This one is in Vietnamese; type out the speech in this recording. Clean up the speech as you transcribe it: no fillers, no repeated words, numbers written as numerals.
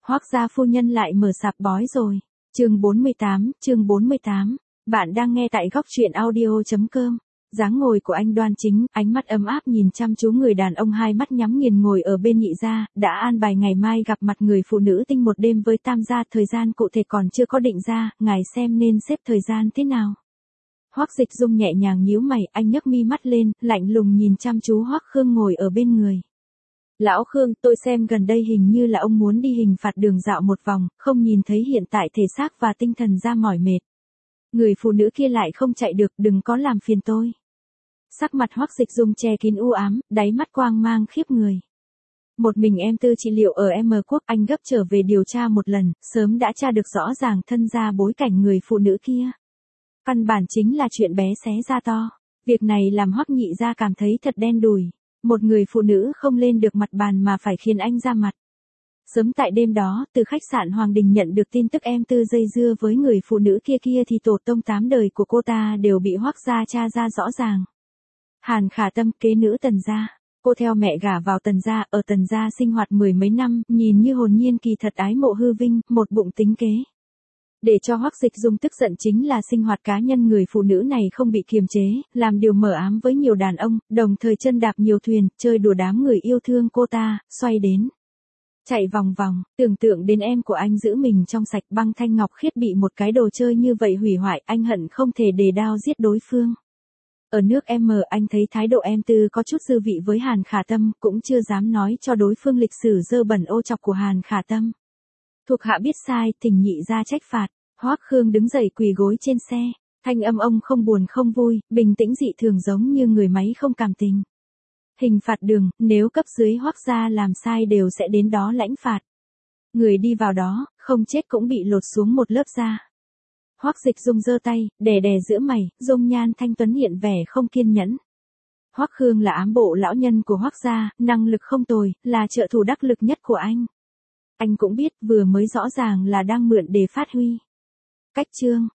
Hoắc gia phu nhân lại mở sạp bói rồi. Chương 48. Bạn đang nghe tại góc truyện audio.com. Dáng ngồi của anh đoan chính, ánh mắt ấm áp nhìn chăm chú người đàn ông hai mắt nhắm nghiền ngồi ở bên nhị gia, đã an bài ngày mai gặp mặt người phụ nữ tinh một đêm với tam gia, thời gian cụ thể còn chưa có định ra, ngài xem nên xếp thời gian thế nào. Hoắc Dịch Dung nhẹ nhàng nhíu mày, anh nhấc mi mắt lên, lạnh lùng nhìn chăm chú Hoắc Khương ngồi ở bên người. Lão Khương, tôi xem gần đây hình như là ông muốn đi hình phạt đường dạo một vòng, không nhìn thấy hiện tại thể xác và tinh thần ra mỏi mệt. Người phụ nữ kia lại không chạy được, đừng có làm phiền tôi. Sắc mặt Hoắc Dịch Dung che kín u ám, đáy mắt quang mang khiếp người. Một mình em Tư trị liệu ở M Quốc, anh gấp trở về điều tra một lần, sớm đã tra được rõ ràng thân gia bối cảnh người phụ nữ kia. Căn bản chính là chuyện bé xé ra to. Việc này làm Hoắc nhị gia cảm thấy thật đen đủi. Một người phụ nữ không lên được mặt bàn mà phải khiến anh ra mặt. Sớm tại đêm đó, từ khách sạn Hoàng Đình nhận được tin tức em Tư dây dưa với người phụ nữ kia thì tổ tông 8 đời của cô ta đều bị Hoắc gia tra ra rõ ràng. Hàn Khả Tâm, kế nữ Tần gia. Cô theo mẹ gả vào Tần gia, ở Tần gia sinh hoạt mười mấy năm, nhìn như hồn nhiên kỳ thật ái mộ hư vinh, một bụng tính kế. Để cho Hoắc Dịch Dung tức giận chính là sinh hoạt cá nhân người phụ nữ này không bị kiềm chế, làm điều mờ ám với nhiều đàn ông, đồng thời chân đạp nhiều thuyền, chơi đùa đám người yêu thương cô ta, xoay đến. Chạy vòng vòng, tưởng tượng đến em của anh giữ mình trong sạch, Băng Thanh Ngọc Khiết bị một cái đồ chơi như vậy hủy hoại, anh hận không thể đề đao giết đối phương. Ở nước M, anh thấy thái độ em Tư có chút dư vị với Hàn Khả Tâm, cũng chưa dám nói cho đối phương lịch sử dơ bẩn ô chọc của Hàn Khả Tâm. Thuộc hạ biết sai, thỉnh nhị gia trách phạt. Hoắc Khương đứng dậy quỳ gối trên xe, thanh âm ông không buồn không vui, bình tĩnh dị thường giống như người máy không cảm tình. Hình phạt đường, nếu cấp dưới Hoắc gia làm sai đều sẽ đến đó lãnh phạt. Người đi vào đó, không chết cũng bị lột xuống một lớp da. Hoắc Dịch Dung giơ tay, đè giữa mày, dung nhan thanh tuấn hiện vẻ không kiên nhẫn. Hoắc Khương là ám bộ lão nhân của Hoắc gia, năng lực không tồi, là trợ thủ đắc lực nhất của anh. Anh cũng biết vừa mới rõ ràng là đang mượn để phát huy. Cách chương.